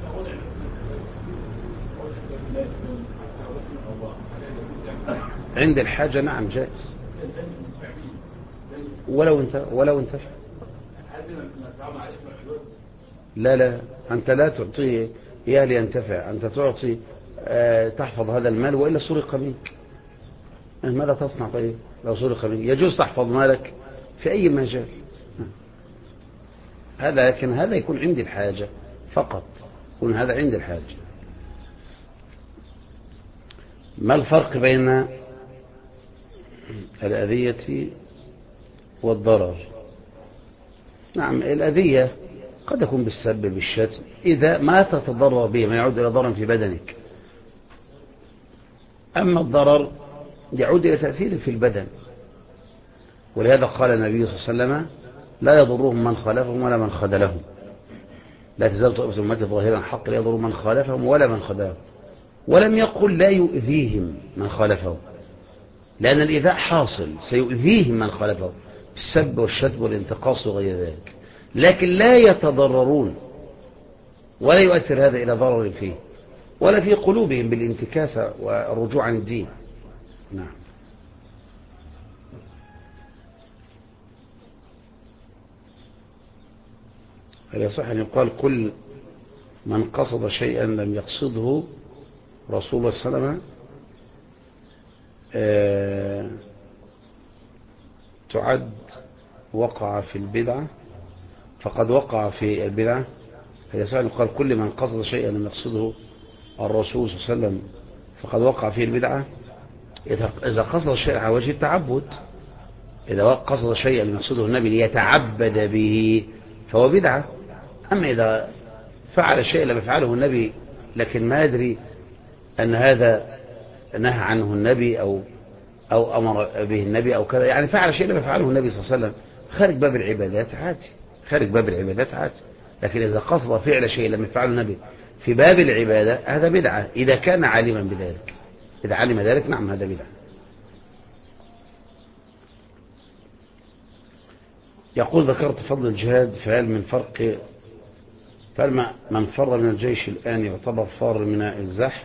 عند الحاجة نعم جائز، ولو انت لا أنت لا تعطيه إياه لينتفع، أنت تعطي تحفظ هذا المال وإلا سرق منك. ماذا تصنع طيب لو سرق منك؟ يجوز تحفظ مالك في أي مجال هذا، لكن هذا يكون عند الحاجة فقط، يكون هذا عند الحاجة. ما الفرق بين الأذية والضرر؟ نعم، الأذية قد يكون بالسب بالشتم إذا ما تتضرر به، ما يعود إلى ضرر في بدنك. أما الضرر يعود إلى تأثير في البدن، ولهذا قال النبي صلى الله عليه وسلم لا يضرهم من خالفهم ولا من خذلهم، لا تزال طائفة أمتي ظاهرا حق لا يضر من خالفهم ولا من خذلهم. ولم يقل لا يؤذيهم من خالفهم، لأن الإيذاء حاصل، سيؤذيهم من خالفهم بالسب والشتم والانتقاص وغير ذلك، لكن لا يتضررون ولا يؤثر هذا إلى ضرر فيه ولا في قلوبهم بالانتكاسة والرجوع عن الدين. نعم. هل يصح أن يقال كل من قصد شيئا لم يقصده رسول الله صلى الله عليه وسلم تعد وقع في البدعة، فقد وقع في البدعة؟ هل يصح أن يقال كل من قصد شيئا لم يقصده الرسول صلى الله عليه وسلم فقد وقع فيه البدعة. إذا قصد الشيء على وجه التعبد، إذا قصد الشيء اللي يقصده النبي ليتعبد به فهو بدعة. أما إذا فعل الشيء لم يفعله النبي لكن ما يدري أن هذا نهى عنه النبي أو أمر به النبي أو كذا، يعني فعل شيء لم يفعله النبي صلى الله عليه وسلم، خارج باب العبادات عادي، خارج باب العبادات عادي. لكن إذا قصد فعل شيء لم يفعله النبي في باب العبادة هذا بدعة، إذا كان عالما بذلك. إذا علم ذلك نعم هذا بدعة. يقول ذكرت فضل الجهاد، فهل من فر من الجيش الآن يعتبر فار من الزحف؟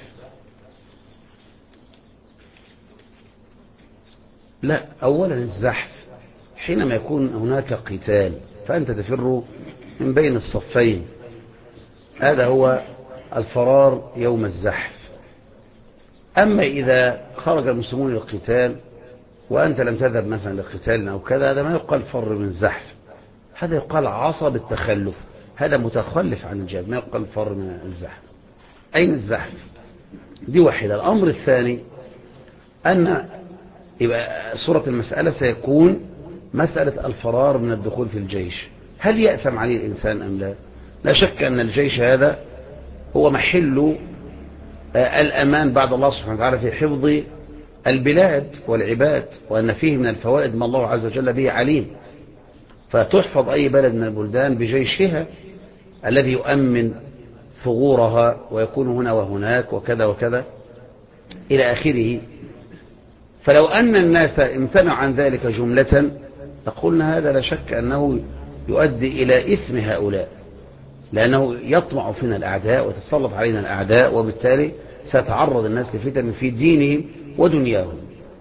لا، أولا الزحف حينما يكون هناك قتال فأنت تفر من بين الصفين، هذا هو الفرار يوم الزحف. أما إذا خرج المسلمون للقتال وأنت لم تذهب مثلا للقتال أو كذا، هذا ما يقال فر من الزحف، هذا يقال عصب التخلف، هذا متخلف عن الجهاد، ما يقال فر من الزحف. أين الزحف؟ دي واحدة. الأمر الثاني أن يبقى صورة المسألة سيكون مسألة الفرار من الدخول في الجيش، هل يأثم عليه الإنسان أم لا؟ لا شك أن الجيش هذا هو محل الأمان بعد الله سبحانه وتعالى في حفظ البلاد والعباد، وأن فيه من الفوائد ما الله عز وجل به عليم. فتحفظ أي بلد من البلدان بجيشها الذي يؤمن ثغورها ويكون هنا وهناك وكذا وكذا إلى آخره. فلو أن الناس امتنعوا عن ذلك جملة لقلنا هذا لا شك أنه يؤدي إلى إثم هؤلاء، لأنه يطمع فينا الأعداء وتتسلط علينا الأعداء، وبالتالي سيتعرض الناس لفتن في دينهم ودنياهم.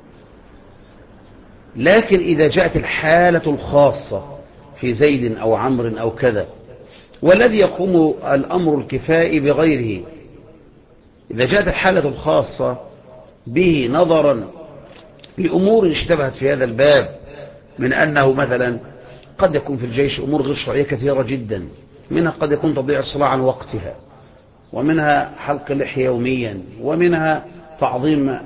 لكن إذا جاءت الحالة الخاصة في زيد أو عمرو أو كذا، والذي يقوم الأمر الكفائي بغيره، إذا جاءت الحالة الخاصة به نظرا لأمور اشتبهت في هذا الباب، من أنه مثلا قد يكون في الجيش أمور غير شرعية كثيرة جدا، منها قد يكون تضيع الصلاة عن وقتها، ومنها حلق اللحية يوميا، ومنها تعظيم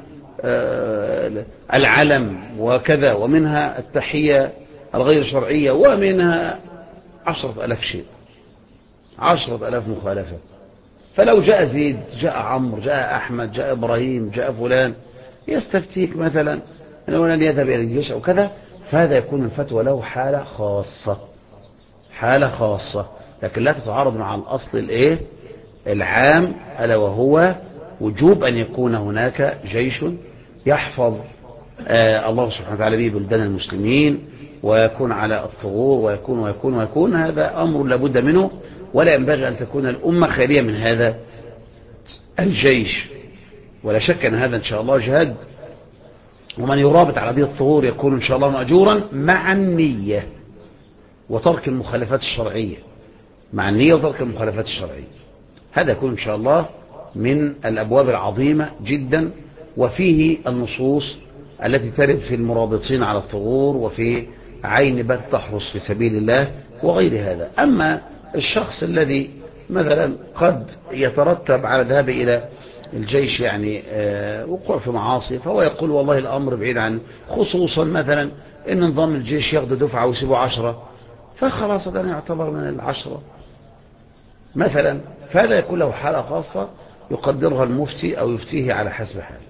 العلم وكذا، ومنها التحية الغير شرعية، ومنها 10,000 شيء، 10,000 مخالفة. فلو جاء زيد، جاء عمرو، جاء أحمد، جاء إبراهيم، جاء فلان يستفتيك مثلا أنه لن يذهب إلى الجيش أو كذا، فهذا يكون الفتوى له حالة خاصة، حالة خاصة، لكن لا تتعارض مع الأصل العام، ألا وهو وجوب أن يكون هناك جيش يحفظ الله سبحانه وتعالى به بلدان المسلمين، ويكون على الثغور، ويكون هذا أمر لابد منه، ولا ينبغي أن تكون الأمة خالية من هذا الجيش. ولا شك أن هذا إن شاء الله جهاد، ومن يرابط على هذه الثغور يكون إن شاء الله مأجورا مع النية وترك المخالفات الشرعية، مع النية وترك المخالفات الشرعية. هذا يكون إن شاء الله من الأبواب العظيمة جدا، وفيه النصوص التي ترد في المرابطين على الثغور، وفي عين بات تحرص في سبيل الله وغير هذا. أما الشخص الذي مثلا قد يترتب على ذهاب إلى الجيش يعني وقوع في معاصي، فهو يقول والله الأمر بعيد عنه، خصوصا مثلا إن نظام الجيش ياخد دفعة ويسيبوا 10، فخلاص ده يعتبر من 10 مثلا، فهذا يكون له حالة خاصة يقدرها المفتي أو يفتيه على حسب حاله.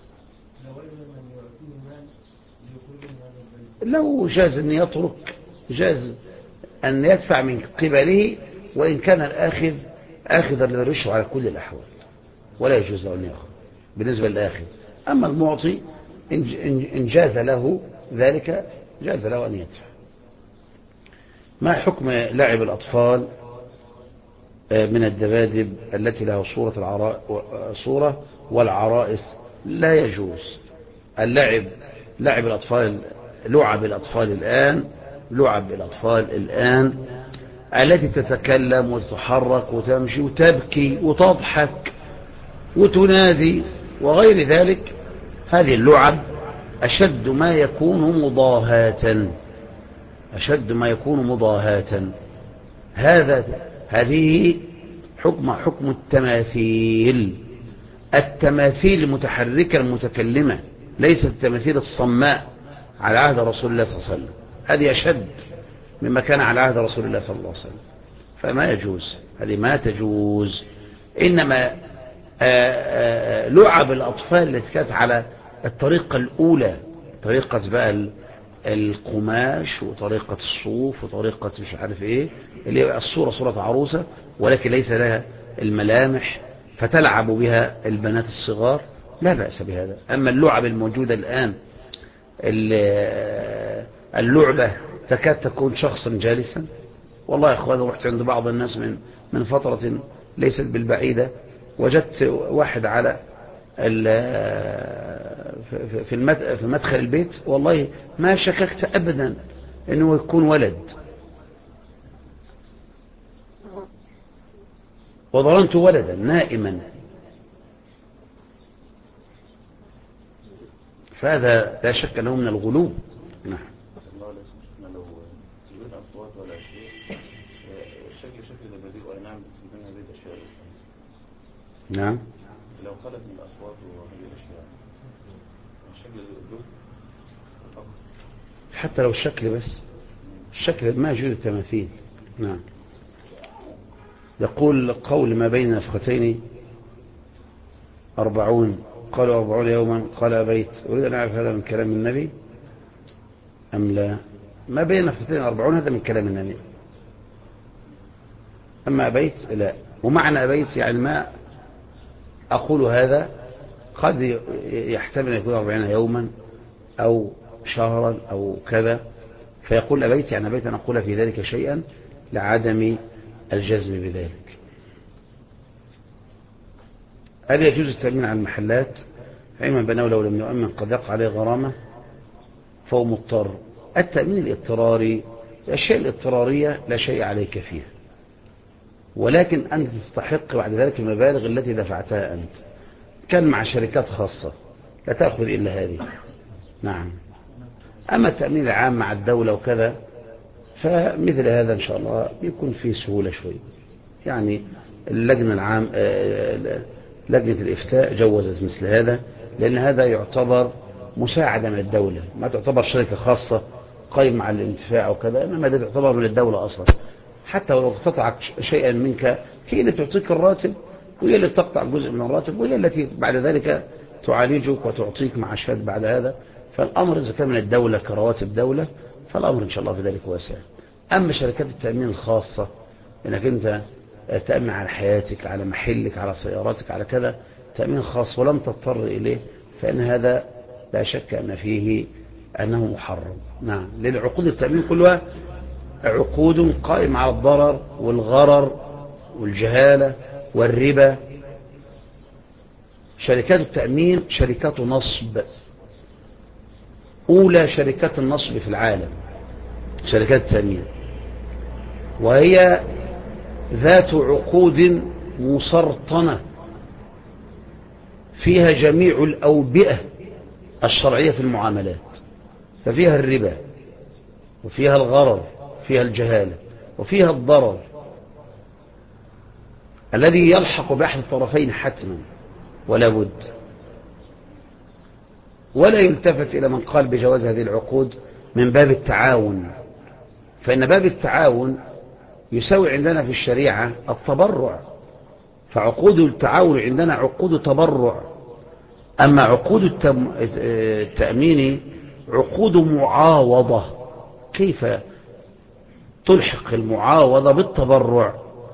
لو جاز أن يترك، جاز أن يدفع من قبله، وإن كان الآخذ آخذا للرشوة على كل الأحوال، ولا يجوز له أن يأخذ بالنسبة للآخذ. أما المعطي إن جاز له ذلك جاز له أن يدفع. ما حكم لعب الأطفال من الدبادب التي لها صورة والعرائس؟ لا يجوز اللعب، لعب الأطفال، لعب الأطفال الآن التي تتكلم وتتحرك وتمشي وتبكي وتضحك وتنادي وغير ذلك، هذه اللعب أشد ما يكون مضاهاة، هذه حكم التماثيل، التماثيل المتحركة المتكلمة، ليست التماثيل الصماء على عهد رسول الله صلى الله عليه وسلم، هذه أشد مما كان على عهد رسول الله صلى الله عليه وسلم، فما يجوز، هذه ما تجوز. إنما لعب الأطفال التي كانت على الطريقة الأولى، طريقة بقى القماش وطريقة الصوف وطريقة مش عارف ايه، اللي هي الصورة صورة عروسة ولكن ليس لها الملامح، فتلعب بها البنات الصغار، لا بأس بهذا. أما اللعب الموجودة الآن، اللعبة تكاد تكون شخصا جالسا، والله يا أخوان رحت عند بعض الناس من فترة ليست بالبعيدة، وجدت واحد على في مدخل البيت، والله ما شككت أبدا أنه يكون ولد، وظننت ولدا نائما. فهذا لا شك أنه من الغلو. نعم. لو يوجد أصوات ولا شيء شكل البديل وإنعام من هذه الأشياء. نعم. لو خلت من الأصوات وهذه الأشياء شكل الجزء حتى لو الشكل بس، الشكل ما يجوز التماثيل. نعم. يقول قول ما بين نفختين 40 قالوا 40 يوما قال أبيت، أريد أن أعرف هذا من كلام النبي أم لا؟ ما بين نفختين 40 هذا من كلام النبي، أما أبيت لا. ومعنى أبيت يعني ما أقول هذا قد يحتمل أن يكون 40 يوما أو شهرا أو كذا، فيقول أبيت يعني أبيت أن أقول في ذلك شيئا لعدم الجزم بذلك. هل يجوز التأمين على المحلات؟ علما بأنه لو لم يؤمن قد يقع عليه غرامة فهو مضطر. التأمين الاضطراري، الأشياء الاضطرارية لا شيء عليك فيها، ولكن أنت تستحق بعد ذلك المبالغ التي دفعتها أنت. كان مع شركات خاصة لا تأخذ إلا هذه. نعم. أما التأمين العام مع الدولة وكذا فمثل هذا إن شاء الله يكون فيه سهولة شوي. يعني اللجنة العام لجنة الإفتاء جوزت مثل هذا، لأن هذا يعتبر مساعدة من الدولة، ما تعتبر شركة خاصة قائمة على الانتفاع وكذا، إنما ده تعتبر من الدولة أصلا. حتى لو اقتطعت شيئا منك هي اللي تعطيك الراتب، وهي اللي تقطع جزء من الراتب، وهي التي بعد ذلك تعالجك وتعطيك معاشات بعد هذا. فالأمر إذا كان من الدولة كرواتب دولة فالأمر إن شاء الله في ذلك واسع. أما شركات التأمين الخاصة إنك أنت تأمن على حياتك، على محلك، على سياراتك، على كذا، تأمين خاص ولم تضطر إليه، فإن هذا لا شك أن فيه أنه محرم. نعم. للعقود التأمين كلها عقود قائمة على الضرر والغرر والجهالة والربا. شركات التأمين شركات نصب، أولى شركات النصب في العالم شركات التأمين، وهي ذات عقود مسرطنة فيها جميع الأوبئة الشرعية في المعاملات، ففيها الربا وفيها الغرر وفيها الجهالة وفيها الضرر الذي يلحق بأحد الطرفين حتما ولا بد. ولا يلتفت إلى من قال بجواز هذه العقود من باب التعاون، فإن باب التعاون يساوي عندنا في الشريعة التبرع، فعقود التعاون عندنا عقود تبرع. أما عقود التأمين عقود معاوضة. كيف تلحق المعاوضة بالتبرع؟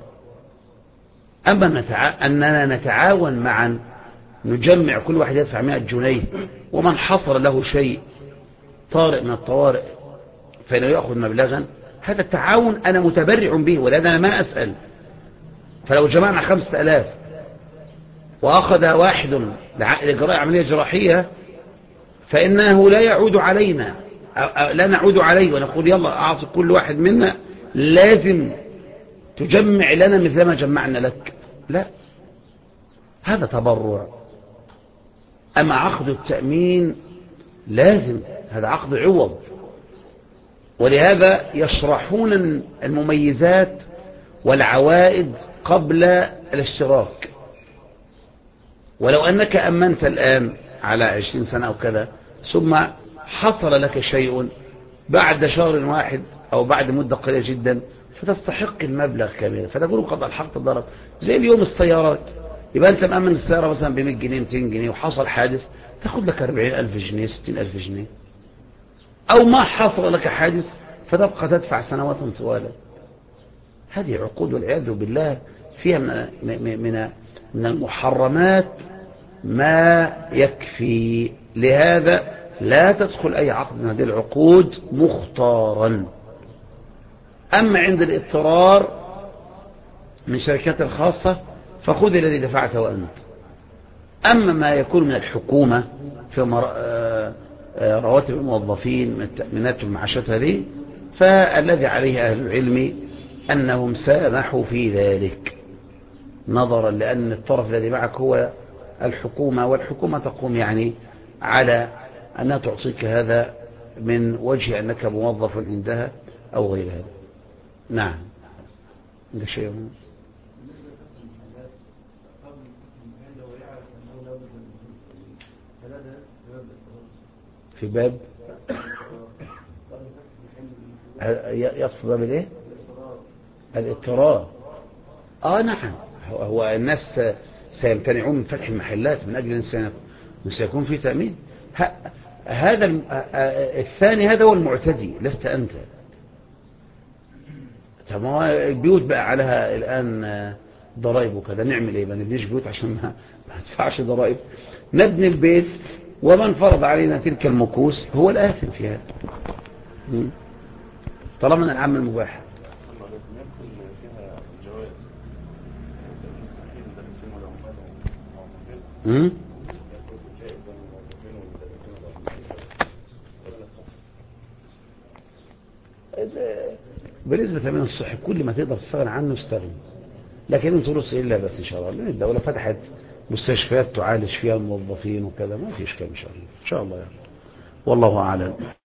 أما أننا نتعاون معا، نجمع كل واحد يدفع 100 جنيه، ومن حصل له شيء طارئ من الطوارئ فإنه يأخذ مبلغا، هذا التعاون أنا متبرع به، ولذا أنا ما أسأل. فلو جمعنا 5000 وأخذ واحد لإجراء عملية جراحية فإنه لا يعود علينا، لا نعود عليه ونقول يلا أعطي كل واحد منا لازم تجمع لنا مثل ما جمعنا لك، لا، هذا تبرع. أما عقد التأمين لازم، هذا عقد عوض، ولهذا يشرحون المميزات والعوائد قبل الاشتراك. ولو أنك أمنت الآن على 20 سنة أو كذا، ثم حصل لك شيء بعد شهر واحد أو بعد مدة قليلة جدا، فتستحق المبلغ كاملا، فتقول قد ألحقت الضرر. زي اليوم السيارات، يبقى أنت مأمن السيارة مثلا ب100 جنيه 200 جنيه وحصل حادث، تاخد لك 40,000 جنيه 60,000 جنيه. أو ما حصل لك حادث فتبقى تدفع سنوات طوال. هذه عقود والعياذ بالله فيها من المحرمات ما يكفي. لهذا لا تدخل أي عقد من هذه العقود مختارا. أما عند الاضطرار من شركات الخاصة فخذ الذي دفعته وأنت. أما ما يكون من الحكومة في رواتب الموظفين من التأمينات والمعاشات هذه، فالذي عليه أهل العلم أنهم سامحوا في ذلك، نظرا لأن الطرف الذي معك هو الحكومة، والحكومة تقوم يعني على أنها تعطيك هذا من وجه أنك موظف عندها أو غير هذا. نعم. ده شيء في باب يقصد بالايه؟ الاضطرار. نعم، هو الناس سيمتنعون من فتح المحلات من أجل أن سيكون في تأمين. هذا الثاني هذا هو المعتدي، لست أنت. طب البيوت بقى عليها الآن ضرائب وكذا، نعمل ايه؟ ما نبنيش بيوت عشان ما ندفعش ضرائب؟ نبني البيت، ومن فرض علينا تلك المكوس هو الآثم في هذا، طالما العمل المباح. بالنسبة لمن الصحي كل ما تقدر تستغنى عنه استغنى، لكن انت ترص إلا بس إن شاء الله، لأن الدولة فتحت مستشفيات تعالج فيها الموظفين وكذا، ما في إشكال إن شاء الله يعني. والله أعلم.